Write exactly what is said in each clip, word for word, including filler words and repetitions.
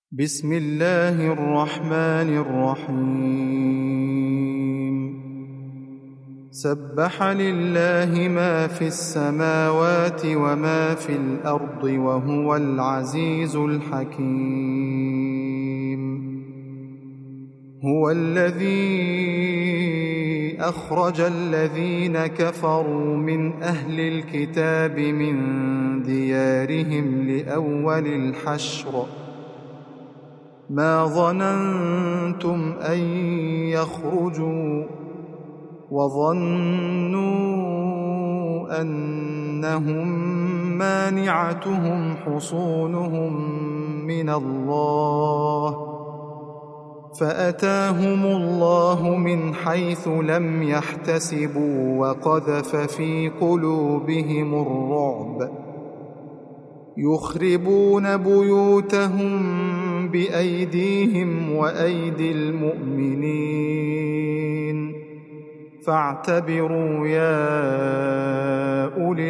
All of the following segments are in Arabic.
بسم الله الرحمن الرحيم سبح لله ما في السماوات وما في الأرض وهو العزيز الحكيم هو الذي أخرج الذين كفروا من أهل الكتاب من ديارهم لأول الحشر ما ظننتم أن يخرجوا وظنوا أنهم مانعتهم حصونهم من الله فأتاهم الله من حيث لم يحتسبوا وقذف في قلوبهم الرعب يخربون بيوتهم بأيديهم وأيدي المؤمنين فاعتبروا يا أولي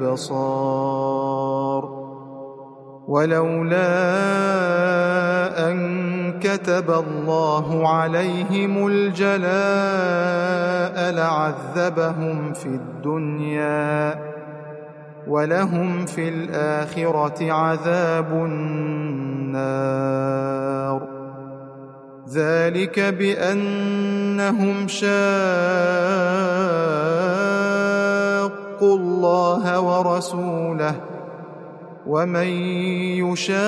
الأبصار ولولا أن كتب الله عليهم الجلاء لعذبهم في الدنيا ولهم في الآخرة عذاب النار ذلك بأنهم شاقوا الله ورسوله ومن يشاق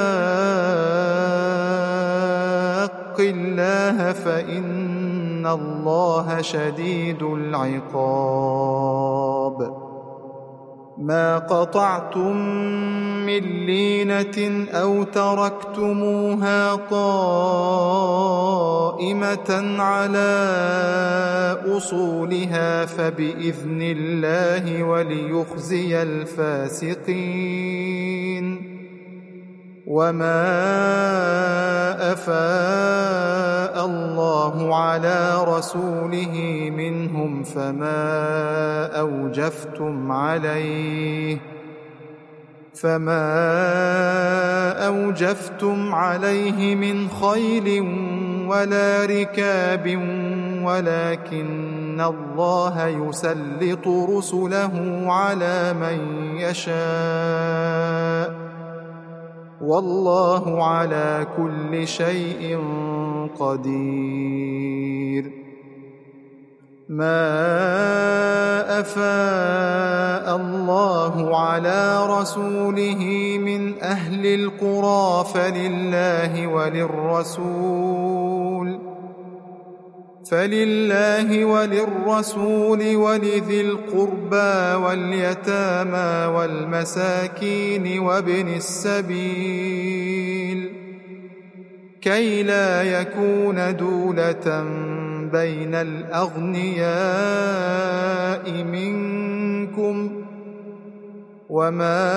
الله فإن الله شديد العقاب ما قطعتم من لينة أو تركتموها قائمة على أصولها فبإذن الله وليخزي الفاسقين وما أفاء الله على رسوله منهم فما أوجفتم عليه فما أوجفتم عليه من خيل ولا ركاب ولكن الله يسلط رسله على من يشاء والله على كل شيء قدير ما أفاء الله على رسوله من أهل القرى فلله وللرسول فلله وللرسول ولذي القربى واليتامى والمساكين وابن السبيل كي لا يكون دولة بين الأغنياء منكم وما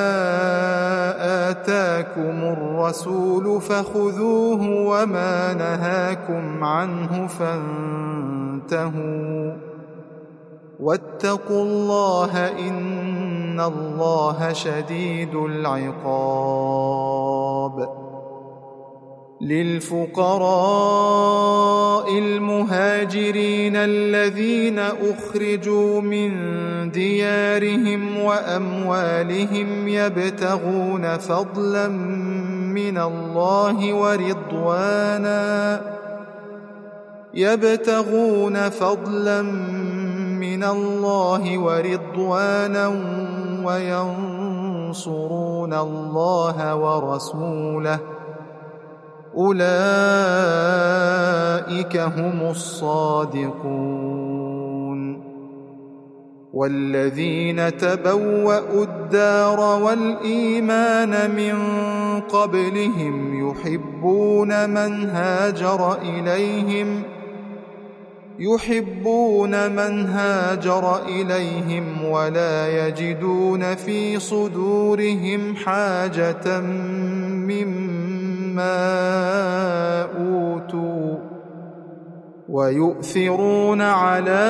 آتاكم الرسول فخذوه وما نهاكم عنه فانتهوا واتقوا الله إن الله شديد العقاب للفقراء المهاجرين الذين أخرجوا من ديارهم وأموالهم يبتغون فضلا من الله ورضوانا يبتغون فضلا من الله ورضوانا وينصرون الله ورسوله أولئك هم الصادقون والذين تبوأوا الدار والإيمان من قبلهم يحبون من هاجر إليهم يحبون من هاجر إليهم ولا يجدون في صدورهم حاجة مما أوتوا ويؤثرون على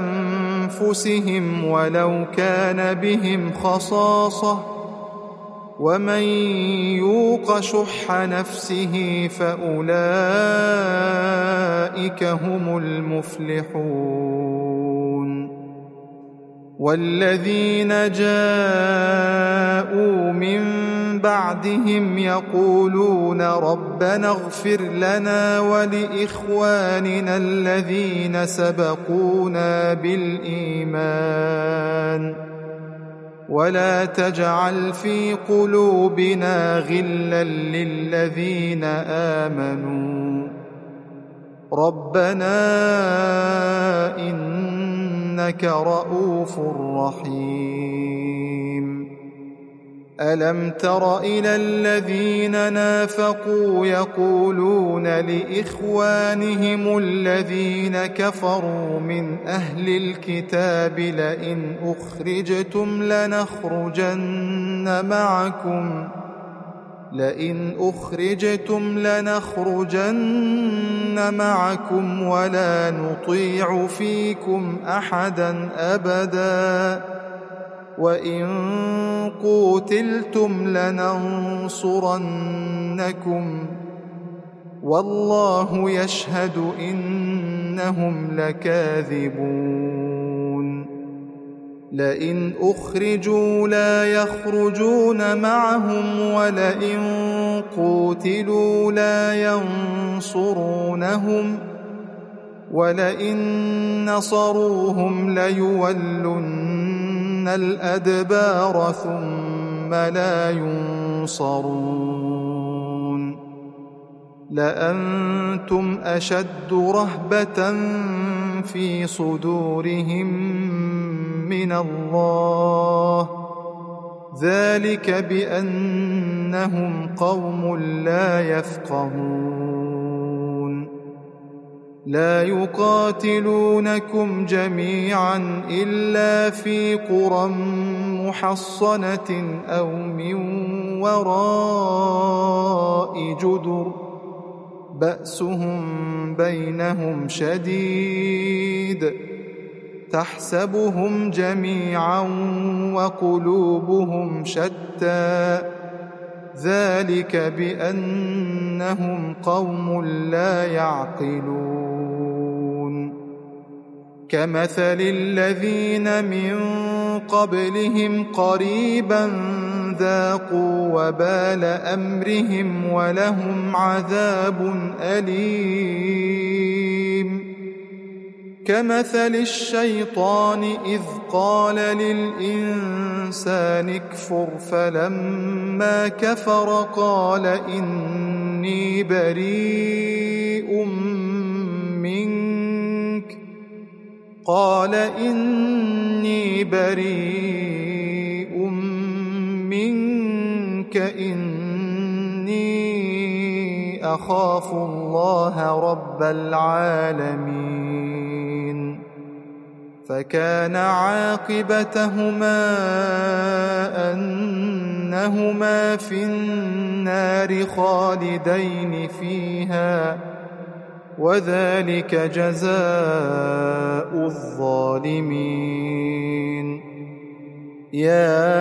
أنفسهم ولو كان بهم خصاصة ومن يوق شح نفسه فأولئك هم المفلحون والذين جاءوا من بعدهم يقولون ربنا اغفر لنا ولإخواننا الذين سبقونا بالإيمان ولا تجعل في قلوبنا غلا للذين آمنوا ربنا إنك رؤوف رحيم ألم تر إلى الذين نافقوا يقولون لإخوانهم الذين كفروا من أهل الكتاب لئن أخرجتم لنخرجن معكم لئن أخرجتم لنخرجن معكم ولا نطيع فيكم أحدا أبدا وإن قوتلتم لننصرنكم والله يشهد إنهم لكاذبون لئن أخرجوا لا يخرجون معهم ولئن قوتلوا لا ينصرونهم ولئن نصروهم ليولن الأدبار ثم لا ينصرون لأنتم أشد رهبة في صدورهم من الله ذلك بأنهم قوم لا يفقهون لا يقاتلونكم جميعا إلا في قرى محصنة أو من وراء جدر بأسهم بينهم شديد تحسبهم جميعا وقلوبهم شتى ذلك بأنهم قوم لا يعقلون كمثل الذين من قبلهم قريبا ذاقوا وبال أمرهم ولهم عذاب أليم كمثل الشيطان إذ قال للإنسان اكفر فلما كفر قال إني بريء منك قال إني بريء منك إني أخاف الله رب العالمين فكان عاقبتهما أنهما في النار خالدين فيها وذلك جزاء الظالمين يا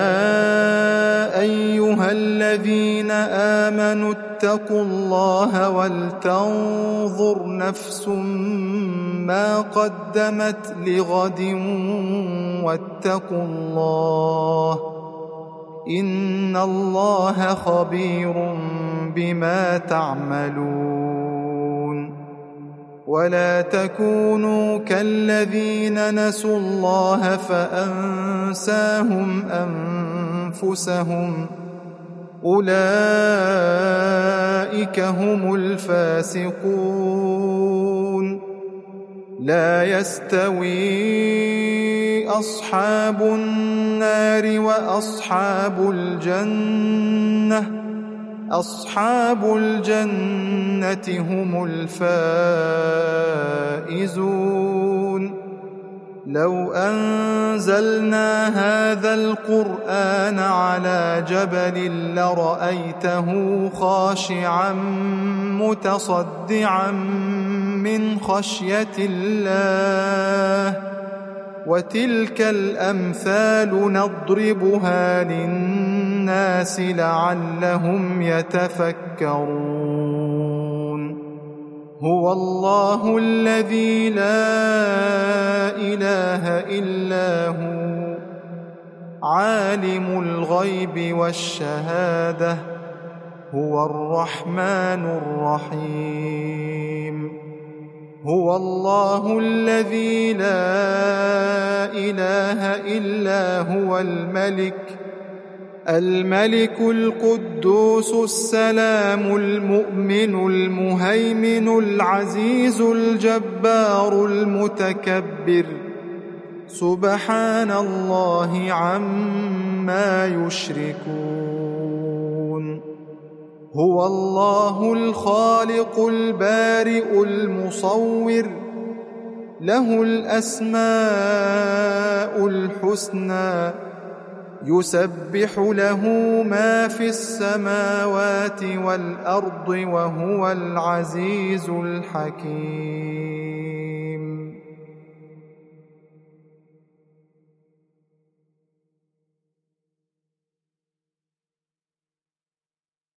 أيها الذين آمنوا اتقوا الله ولتنظر نفس ما قدمت لغد واتقوا الله إن الله خبير بما تعملون ولا تكونوا كالذين نسوا الله فأنساهم أنفسهم أولئك هم الفاسقون لا يستوي أصحاب النار وأصحاب الجنة أصحاب الجنة هم الفائزون لو أنزلنا هذا القرآن على جبل لرأيته خاشعا متصدعا من خشية الله وتلك الأمثال نضربها للناس الناس لعلهم يتفكرون هو الله الذي لا إله إلا هو عالم الغيب والشهادة هو الرحمن الرحيم هو الله الذي لا إله إلا هو الملك الملك القدوس السلام المؤمن المهيمن العزيز الجبار المتكبر سبحان الله عما يشركون هو الله الخالق البارئ المصور له الأسماء الحسنى يسبح له ما في السماوات والأرض وهو العزيز الحكيم